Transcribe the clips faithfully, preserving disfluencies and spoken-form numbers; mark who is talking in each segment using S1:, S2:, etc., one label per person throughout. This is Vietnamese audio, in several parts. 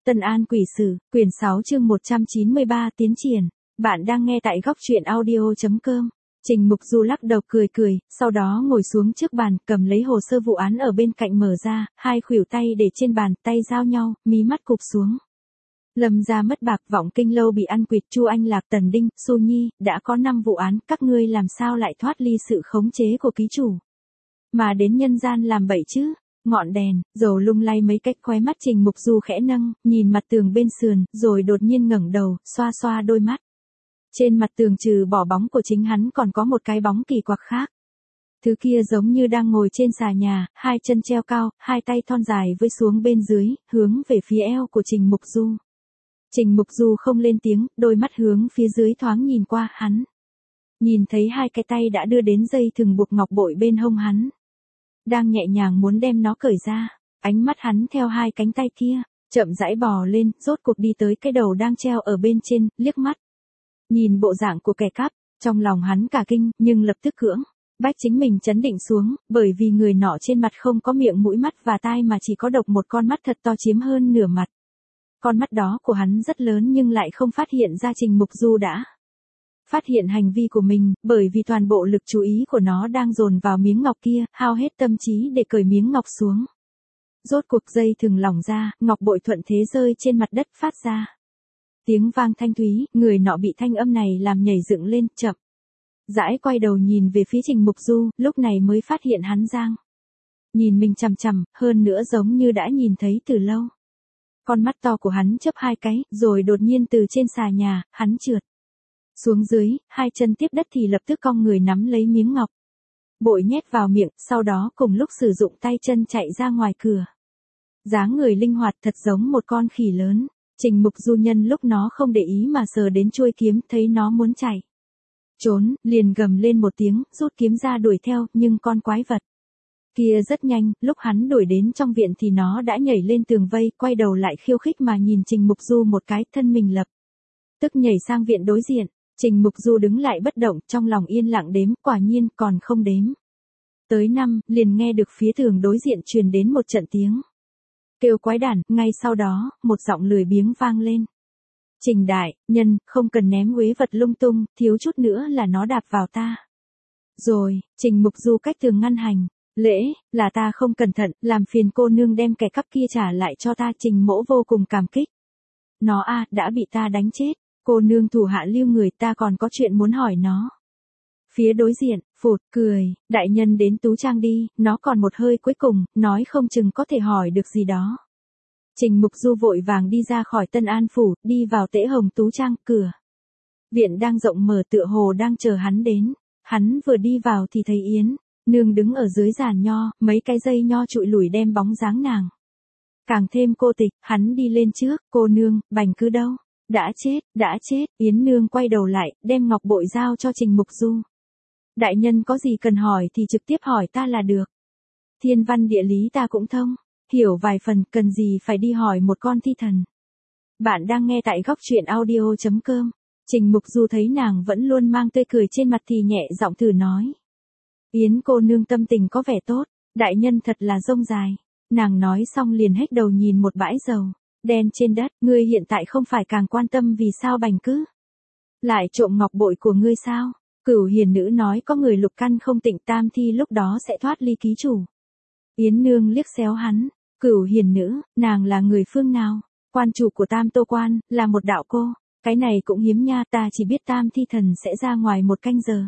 S1: Tân An Quỷ Sử, quyển sáu chương một trăm chín mươi ba tiến triển. Bạn đang nghe tại góc truyện audio.com. Trình Mục Du lắc đầu cười cười, sau đó ngồi xuống trước bàn, cầm lấy hồ sơ vụ án ở bên cạnh mở ra, hai khuỷu tay để trên bàn, tay giao nhau, mí mắt cụp xuống. Lâm gia mất bạc, Vọng Kinh lâu bị ăn quỵt, Chu Anh Lạc, Tần Đinh, Xu Nhi, đã có năm vụ án, các ngươi làm sao lại thoát ly sự khống chế của ký chủ, mà đến nhân gian làm bậy chứ? Ngọn đèn, dầu lung lay mấy cách, khóe mắt Trình Mục Du khẽ nâng, nhìn mặt tường bên sườn, rồi đột nhiên ngẩng đầu, xoa xoa đôi mắt. Trên mặt tường trừ bỏ bóng của chính hắn còn có một cái bóng kỳ quặc khác. Thứ kia giống như đang ngồi trên xà nhà, hai chân treo cao, hai tay thon dài vươn xuống bên dưới, hướng về phía eo của Trình Mục Du. Trình Mục Du không lên tiếng, đôi mắt hướng phía dưới thoáng nhìn qua hắn. Nhìn thấy hai cái tay đã đưa đến dây thừng buộc ngọc bội bên hông hắn. Đang nhẹ nhàng muốn đem nó cởi ra, ánh mắt hắn theo hai cánh tay kia, chậm rãi bò lên, rốt cuộc đi tới cái đầu đang treo ở bên trên, liếc mắt. Nhìn bộ dạng của kẻ cắp, trong lòng hắn cả kinh, nhưng lập tức cưỡng bách chính mình trấn định xuống, bởi vì người nọ trên mặt không có miệng mũi mắt và tai mà chỉ có độc một con mắt thật to chiếm hơn nửa mặt. Con mắt đó của hắn rất lớn nhưng lại không phát hiện ra Trình Mục Du đã phát hiện hành vi của mình, bởi vì toàn bộ lực chú ý của nó đang dồn vào miếng ngọc kia, hao hết tâm trí để cởi miếng ngọc xuống. Rốt cuộc dây thừng lỏng ra, ngọc bội thuận thế rơi trên mặt đất, phát ra tiếng vang thanh thúy, người nọ bị thanh âm này làm nhảy dựng lên, chậm rãi quay đầu nhìn về phía Trình Mục Du, lúc này mới phát hiện hắn giang nhìn mình chằm chằm, hơn nữa giống như đã nhìn thấy từ lâu. Con mắt to của hắn chớp hai cái, rồi đột nhiên từ trên xà nhà, hắn trượt xuống dưới, hai chân tiếp đất thì lập tức cong người nắm lấy miếng ngọc bội nhét vào miệng, sau đó cùng lúc sử dụng tay chân chạy ra ngoài cửa. Dáng người linh hoạt thật giống một con khỉ lớn. Trình Mục Du nhân lúc nó không để ý mà sờ đến chuôi kiếm, thấy nó muốn chạy trốn, liền gầm lên một tiếng, rút kiếm ra đuổi theo, nhưng con quái vật kia rất nhanh, lúc hắn đuổi đến trong viện thì nó đã nhảy lên tường vây, quay đầu lại khiêu khích mà nhìn Trình Mục Du một cái, thân mình lập tức nhảy sang viện đối diện. Trình Mục Du đứng lại bất động, trong lòng yên lặng đếm, quả nhiên còn không đếm tới năm, liền nghe được phía tường đối diện truyền đến một trận tiếng kêu quái đản, ngay sau đó, một giọng lười biếng vang lên. Trình đại nhân, không cần ném uế vật lung tung, thiếu chút nữa là nó đạp vào ta. Rồi, Trình Mục Du cách tường ngăn hành. Lễ, là ta không cẩn thận, làm phiền cô nương đem kẻ cắp kia trả lại cho ta. Trình mỗ vô cùng cảm kích. Nó a đã bị ta đánh chết. Cô nương thủ hạ lưu người, ta còn có chuyện muốn hỏi nó. Phía đối diện, phụt, cười, đại nhân đến Tú Trang đi, nó còn một hơi cuối cùng, nói không chừng có thể hỏi được gì đó. Trình Mục Du vội vàng đi ra khỏi Tân An Phủ, đi vào Tễ Hồng Tú Trang, cửa viện đang rộng mở, tựa hồ đang chờ hắn đến. Hắn vừa đi vào thì thấy Yến nương đứng ở dưới giàn nho, mấy cái dây nho trụi lủi đem bóng dáng nàng càng thêm cô tịch. Hắn đi lên trước, cô nương, Bành Cứ đâu? Đã chết, đã chết. Yến nương quay đầu lại, đem ngọc bội giao cho Trình Mục Du. Đại nhân có gì cần hỏi thì trực tiếp hỏi ta là được. Thiên văn địa lý ta cũng thông, hiểu vài phần, cần gì phải đi hỏi một con thi thần. Bạn đang nghe tại góc truyện audio.com. Trình Mục Du thấy nàng vẫn luôn mang tươi cười trên mặt thì nhẹ giọng thử nói. Yến cô nương tâm tình có vẻ tốt, đại nhân thật là rông dài. Nàng nói xong liền hết đầu nhìn một bãi dầu đen trên đất. Ngươi hiện tại không phải càng quan tâm vì sao Bành Cứ lại trộm ngọc bội của ngươi sao? Cửu hiền nữ nói có người lục căn không tịnh, tam thi lúc đó sẽ thoát ly ký chủ. Yến nương liếc xéo hắn. Cửu hiền nữ, nàng là người phương nào? Quan chủ của Tam Tô Quan, là một đạo cô. Cái này cũng hiếm nha, ta chỉ biết tam thi thần sẽ ra ngoài một canh giờ.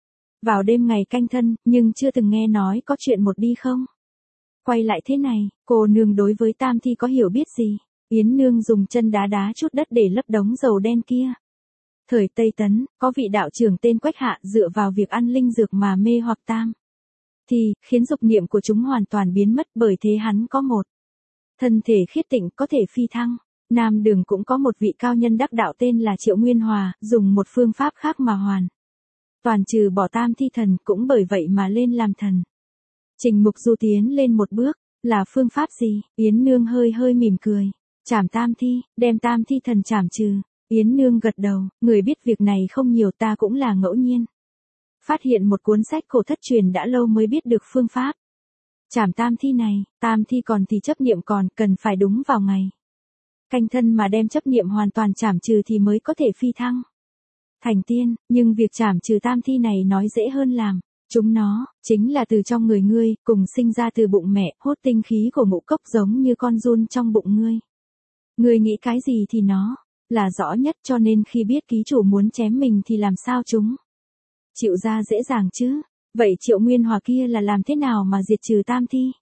S1: Vào đêm ngày canh thân, nhưng chưa từng nghe nói có chuyện một đi không? Quay lại thế này, cô nương đối với tam thi có hiểu biết gì? Yến nương dùng chân đá đá chút đất để lấp đống dầu đen kia. Thời Tây Tấn, có vị đạo trưởng tên Quách Hạ dựa vào việc ăn linh dược mà mê hoặc tam thì, khiến dục niệm của chúng hoàn toàn biến mất, bởi thế hắn có một thân thể khiết tịnh, có thể phi thăng. Nam Đường cũng có một vị cao nhân đắc đạo tên là Triệu Nguyên Hòa, dùng một phương pháp khác mà hoàn toàn trừ bỏ tam thi thần, cũng bởi vậy mà lên làm thần. Trình Mục Du tiến lên một bước, là phương pháp gì? Yến nương hơi hơi mỉm cười. Trảm tam thi, đem tam thi thần trảm trừ. Yến nương gật đầu, người biết việc này không nhiều, ta cũng là ngẫu nhiên phát hiện một cuốn sách cổ thất truyền đã lâu mới biết được phương pháp trảm tam thi này. Tam thi còn thì chấp niệm còn, cần phải đúng vào ngày canh thân mà đem chấp niệm hoàn toàn trảm trừ thì mới có thể phi thăng thành tiên, nhưng việc trảm trừ tam thi này nói dễ hơn làm. Chúng nó, chính là từ trong người ngươi, cùng sinh ra từ bụng mẹ, hút tinh khí của ngũ cốc giống như con giun trong bụng ngươi. Ngươi nghĩ cái gì thì nó, là rõ nhất, cho nên khi biết ký chủ muốn chém mình thì làm sao chúng chịu ra dễ dàng chứ. Vậy Triệu Nguyên Hòa kia là làm thế nào mà diệt trừ tam thi?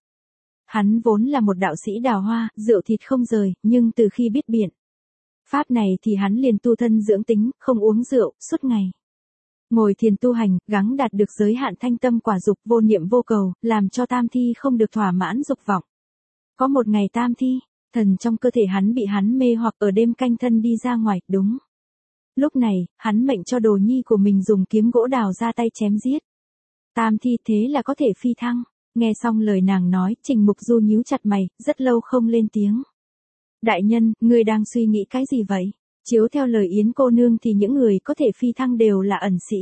S1: Hắn vốn là một đạo sĩ đào hoa, rượu thịt không rời, nhưng từ khi biết biện pháp này thì hắn liền tu thân dưỡng tính, không uống rượu, suốt ngày ngồi thiền tu hành, gắng đạt được giới hạn thanh tâm quả dục, vô niệm vô cầu, làm cho tam thi không được thỏa mãn dục vọng. Có một ngày tam thi, thần trong cơ thể hắn bị hắn mê hoặc ở đêm canh thân đi ra ngoài, đúng. Lúc này, hắn mệnh cho đồ nhi của mình dùng kiếm gỗ đào ra tay chém giết tam thi, thế là có thể phi thăng. Nghe xong lời nàng nói, Trình Mục Du nhíu chặt mày, rất lâu không lên tiếng. Đại nhân, ngươi đang suy nghĩ cái gì vậy? Chiếu theo lời Yến cô nương thì những người có thể phi thăng đều là ẩn sĩ.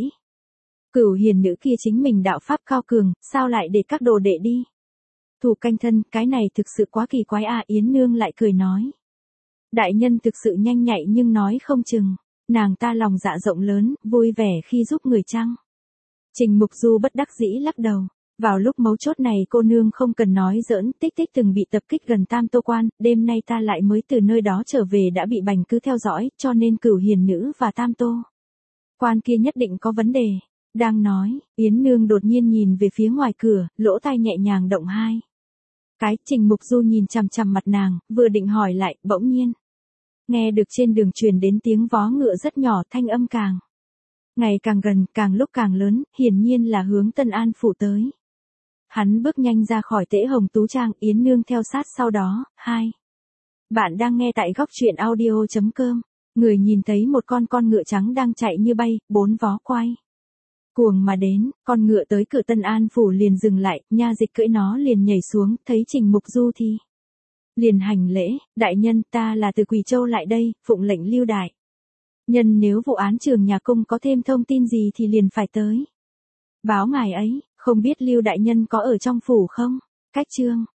S1: Cửu hiền nữ kia chính mình đạo pháp cao cường, sao lại để các đồ đệ đi? Thủ canh thân, cái này thực sự quá kỳ quái à. Yến nương lại cười nói. Đại nhân thực sự nhanh nhạy nhưng nói không chừng, nàng ta lòng dạ rộng lớn, vui vẻ khi giúp người chăng? Trình Mục Du bất đắc dĩ lắc đầu. Vào lúc mấu chốt này cô nương không cần nói giỡn, Tích Tích từng bị tập kích gần Tam Tô Quan, đêm nay ta lại mới từ nơi đó trở về đã bị Bành Cứ theo dõi, cho nên Cửu Hiền Nữ và Tam Tô Quan kia nhất định có vấn đề. Đang nói, Yến nương đột nhiên nhìn về phía ngoài cửa, lỗ tai nhẹ nhàng động hai cái. Trình Mục Du nhìn chằm chằm mặt nàng, vừa định hỏi lại, bỗng nhiên nghe được trên đường truyền đến tiếng vó ngựa rất nhỏ, thanh âm càng ngày càng gần, càng lúc càng lớn, hiển nhiên là hướng Tân An phủ tới. Hắn bước nhanh ra khỏi Tễ Hồng Tú Trang, Yến nương theo sát sau đó. Hai. Bạn đang nghe tại góc truyện audio chấm com. Người nhìn thấy một con con ngựa trắng đang chạy như bay, bốn vó quay cuồng mà đến, con ngựa tới cửa Tân An phủ liền dừng lại, nha dịch cưỡi nó liền nhảy xuống, thấy Trình Mục Du thì liền hành lễ, đại nhân, ta là từ Quỳ Châu lại đây, phụng lệnh Lưu đại nhân nếu vụ án Trường Nhà Cung có thêm thông tin gì thì liền phải tới báo ngài ấy. Không biết Lưu đại nhân có ở trong phủ không? Cách chương